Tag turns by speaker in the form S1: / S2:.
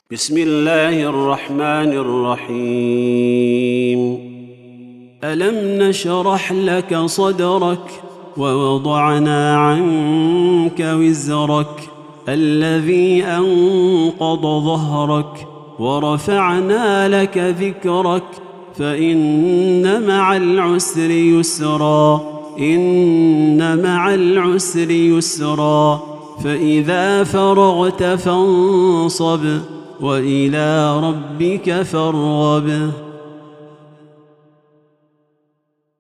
S1: بسم الله الرحمن الرحيم. ألم نشرح لك صدرك ووضعنا عنك وزرك الذي أنقض ظهرك ورفعنا لك ذكرك فإن مع العسر يسرا إن مع العسر يسرا فإذا فرغت فانصب وإلى ربك فارغب.